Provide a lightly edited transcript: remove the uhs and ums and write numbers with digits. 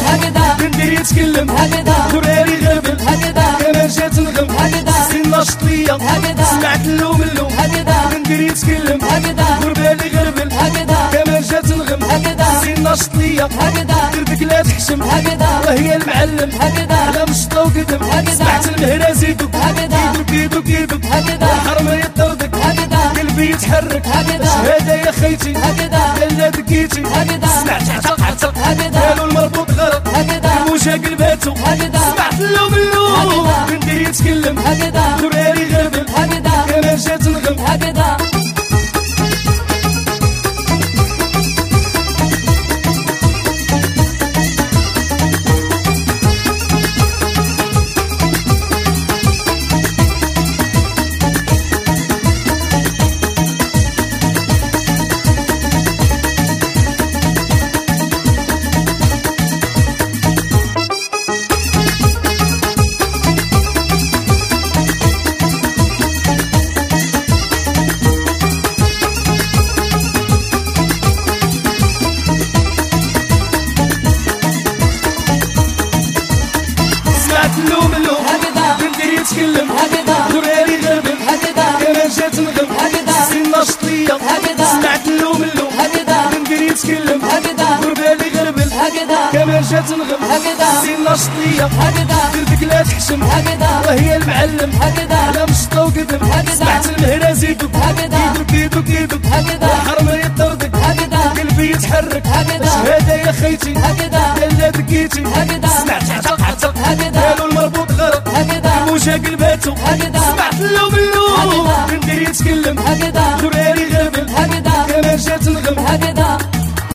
هكذا ندير يتكلم هكذا غرالي غربل هكذا كمان جات نغم هكذا سين ناشط ليا هكذا سمعت اللوم اللوم هكذا ندير يتكلم هكذا غربالي غربل هكذا كمان جات نغم هكذا سين ناشط ليا هكذا دربك لا تحشم هكذا وهي المعلم هكذا على مشطة وقدم هكذا سمعت المهرة زيدك هكذا يدك يدك هكذا الحرمة يطردك هكذا قلبي يتحرك هكذا شهادة يا خيتي هكذا لا دقيتي هكذا سمعت عتق هكذا قالوا المربوط غلط هكذا الموجة قلباتو هكذا سمعت اللوم اللوم هكذا ندير يتكلم هكذا غرالي غربل هكذا كمان جات نغم هكذا اللوم اللوم هكذا ندير يتكلم هكذا غرالي غربل هكذا كمان جات نغم هكذا سين ناشط ليا هكذا سمعت اللوم اللوم هكذا ندير يتكلم هكذا غربالي غربل هكذا كمان جات نغم هكذا سين ناشط ليا هكذا دربك لا تحشم هكذا وهي المعلم هكذا على مشطة وقدم هكذا سمعت المهرة زيدك هكذا يدك هكذا الحرمة يطردك هكذا قلبي يتحرك هكذا شهادة يا خيتي هكذا لا دقيتي هكذا سمعت عتق هكذا قالوا المربوط غلط هكذا الموجة قلباتو هكذا سمعت اللوم اللوم هكذا ندير يتكلم هكذا